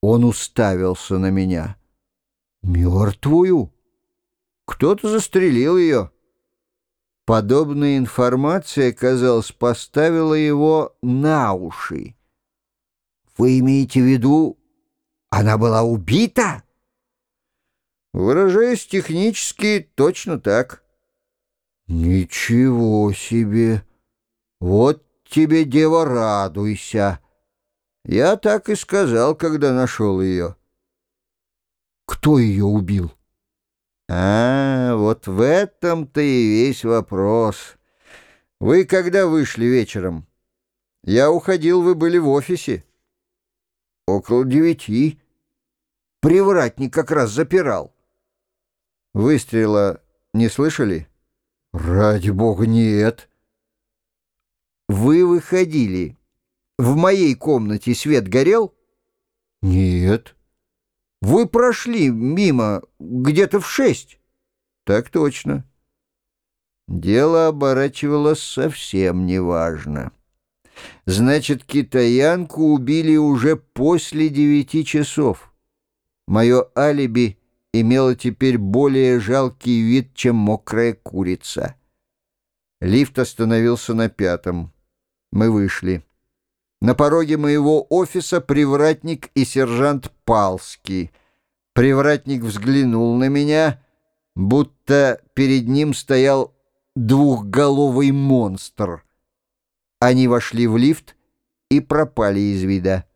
Он уставился на меня. «Мертвую? Кто-то застрелил ее». Подобная информация, казалось, поставила его на уши. «Вы имеете в виду, она была убита?» «Выражаясь технически, точно так». «Ничего себе! Вот тебе, дева, радуйся!» Я так и сказал, когда нашел ее. «Кто ее убил?» Вот в этом-то и весь вопрос. Вы когда вышли вечером? Я уходил, вы были в офисе. Около 9. Привратник как раз запирал. Выстрела не слышали? Ради бога, нет. Вы выходили. В моей комнате свет горел? Нет. Вы прошли мимо где-то в 6? Так точно. Дело оборачивалось совсем неважно. Значит, китаянку убили уже после 9 часов. Мое алиби имело теперь более жалкий вид, чем мокрая курица. Лифт остановился на 5. Мы вышли. На пороге моего офиса привратник и сержант Палский. Привратник взглянул на меня, будто перед ним стоял двухголовый монстр. Они вошли в лифт и пропали из вида.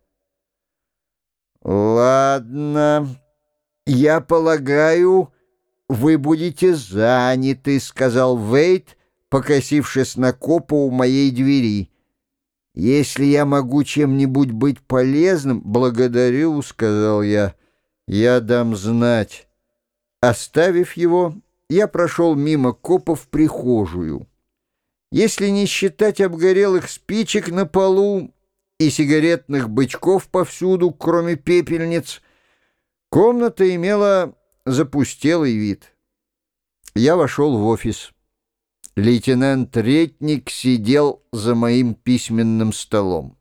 «Ладно, я полагаю, вы будете заняты», — сказал Вейт, покосившись на копа у моей двери. «Если я могу чем-нибудь быть полезным, благодарю», — сказал я. «Я дам знать». Оставив его, я прошел мимо копа в прихожую. Если не считать обгорелых спичек на полу и сигаретных бычков повсюду, кроме пепельниц, комната имела запустелый вид. Я вошел в офис. Лейтенант Ретник сидел за моим письменным столом.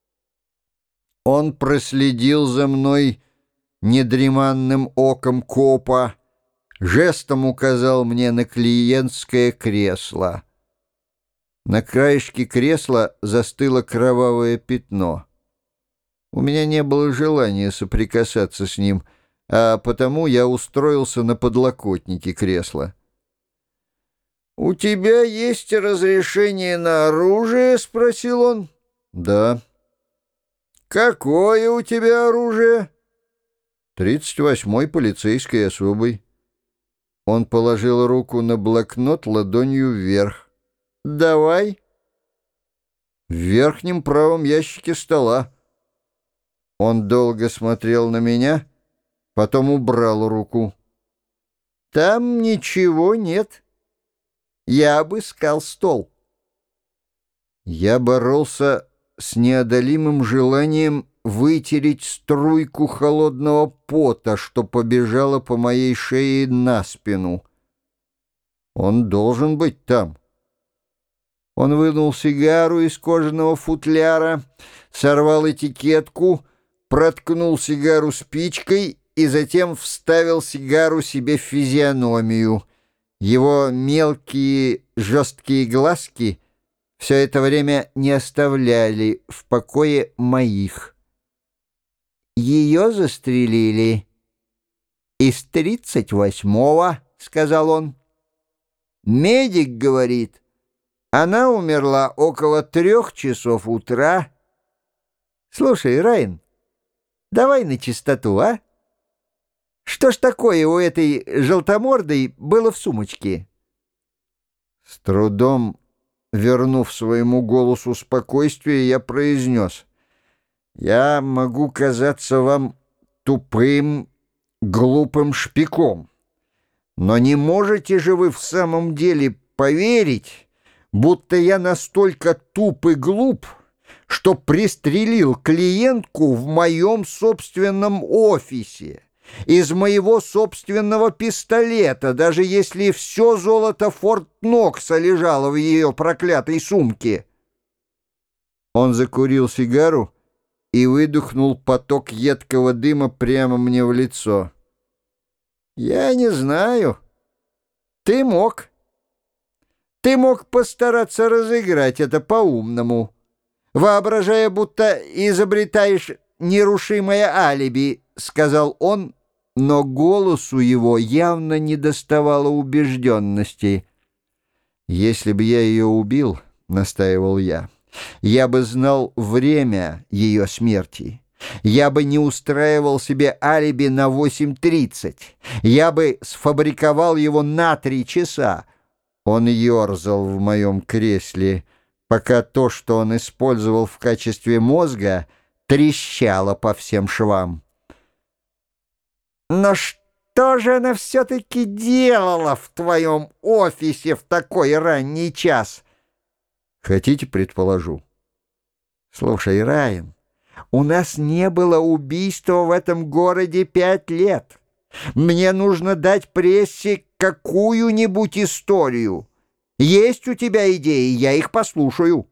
Он проследил за мной недреманным оком копа, жестом указал мне на клиентское кресло. На краешке кресла застыло кровавое пятно. У меня не было желания соприкасаться с ним, а потому я устроился на подлокотнике кресла. «У тебя есть разрешение на оружие?» — спросил он. «Да». «Какое у тебя оружие?» 38-й полицейской особой. Он положил руку на блокнот ладонью вверх. «Давай». В верхнем правом ящике стола. Он долго смотрел на меня, потом убрал руку. «Там ничего нет. Я обыскал стол». Я боролся с неодолимым желанием вытереть струйку холодного пота, что побежала по моей шее на спину. Он должен быть там. Он вынул сигару из кожаного футляра, сорвал этикетку, проткнул сигару спичкой и затем вставил сигару себе в физиономию. Его мелкие жесткие глазки все это время не оставляли в покое моих. «Ее застрелили из 38-го», — сказал он. «Медик говорит, она умерла около 3 часов утра. Слушай, Райан, давай на чистоту, а? Что ж такое у этой желтомордой было в сумочке?» С трудом вернув своему голосу спокойствие, я произнес: «Я могу казаться вам тупым, глупым шпиком, но не можете же вы в самом деле поверить, будто я настолько туп и глуп, что пристрелил клиентку в моем собственном офисе, из моего собственного пистолета, даже если все золото Форт Нокса лежало в ее проклятой сумке?» Он закурил сигару и выдохнул поток едкого дыма прямо мне в лицо. «Я не знаю. Ты мог. Ты мог постараться разыграть это по-умному, воображая, будто изобретаешь нерушимое алиби», — сказал он, но голосу его явно недоставало убежденности. «Если бы я ее убил, — настаивал я бы знал время ее смерти. Я бы не устраивал себе алиби на 8:30. Я бы сфабриковал его на 3 часа. Он ерзал в моем кресле, пока то, что он использовал в качестве мозга, трещало по всем швам. «Но что же она все-таки делала в твоем офисе в такой ранний час?» «Хотите, предположу?» «Слушай, Райан, у нас не было убийства в этом городе 5 лет. Мне нужно дать прессе какую-нибудь историю. Есть у тебя идеи, я их послушаю.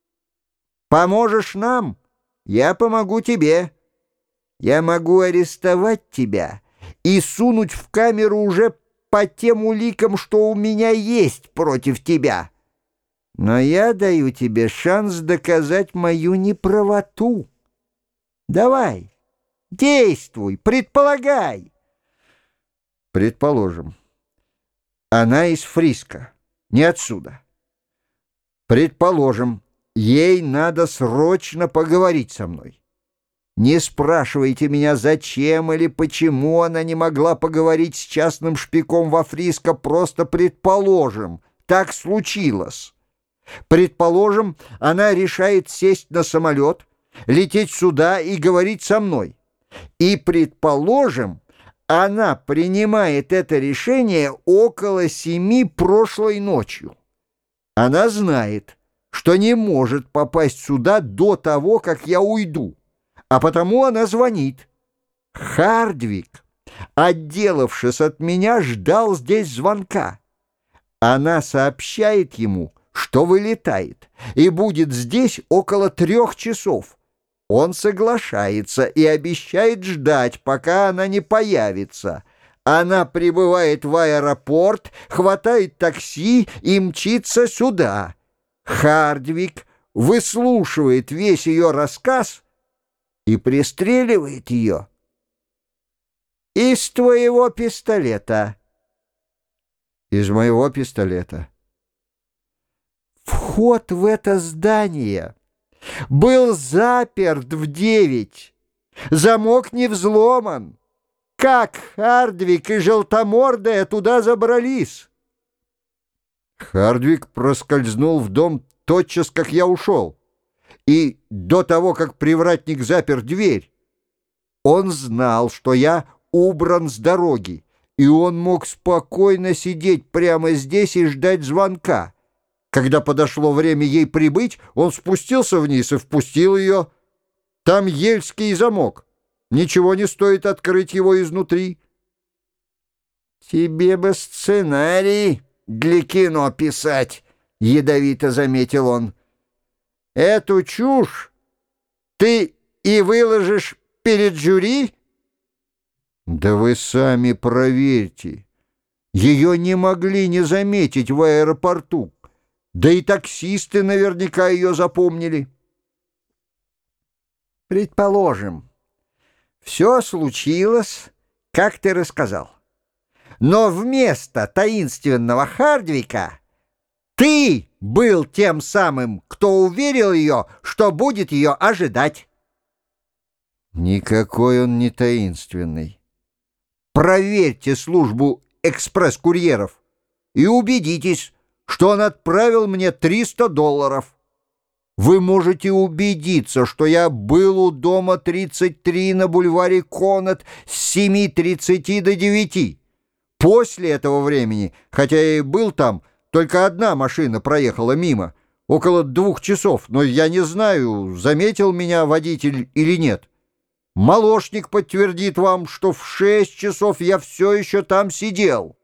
Поможешь нам, я помогу тебе. Я могу арестовать тебя и сунуть в камеру уже по тем уликам, что у меня есть против тебя. Но я даю тебе шанс доказать мою неправоту. Давай, действуй, предполагай». «Предположим, она из Фриско, не отсюда. Предположим, ей надо срочно поговорить со мной. Не спрашивайте меня, зачем или почему она не могла поговорить с частным шпиком во Фриско, просто предположим, так случилось. Предположим, она решает сесть на самолет, лететь сюда и говорить со мной. И предположим, она принимает это решение около 7 прошлой ночью. Она знает, что не может попасть сюда до того, как я уйду, а потому она звонит. Хардвик, отделавшись от меня, ждал здесь звонка. Она сообщает ему, что вылетает, и будет здесь около 3 часов. Он соглашается и обещает ждать, пока она не появится. Она прибывает в аэропорт, хватает такси и мчится сюда. Хардвик выслушивает весь ее рассказ и пристреливает ее. Из твоего пистолета. Из моего пистолета. Вход в это здание был заперт в 9. Замок не взломан. Как Хардвик и Желтомордая туда забрались? Хардвик проскользнул в дом тотчас, как я ушел, и до того, как привратник запер дверь. Он знал, что я убран с дороги, и он мог спокойно сидеть прямо здесь и ждать звонка. Когда подошло время ей прибыть, он спустился вниз и впустил ее. Там ельский замок. Ничего не стоит открыть его изнутри. «Тебе бы сценарий для кино писать», — ядовито заметил он. «Эту чушь ты и выложишь перед жюри?» «Да вы сами проверьте. Ее не могли не заметить в аэропорту. Да и таксисты наверняка ее запомнили». «Предположим, все случилось, как ты рассказал. Но вместо таинственного Хардвика ты был тем самым, кто уверил ее, что будет ее ожидать». «Никакой он не таинственный. Проверьте службу экспресс-курьеров и убедитесь, что он отправил мне $300. Вы можете убедиться, что я был у дома 33 на бульваре Коннот с 7:30 до 9. После этого времени, хотя я и был там, только одна машина проехала мимо, около 2 часов, но я не знаю, заметил меня водитель или нет. Молочник подтвердит вам, что в 6 часов я все еще там сидел».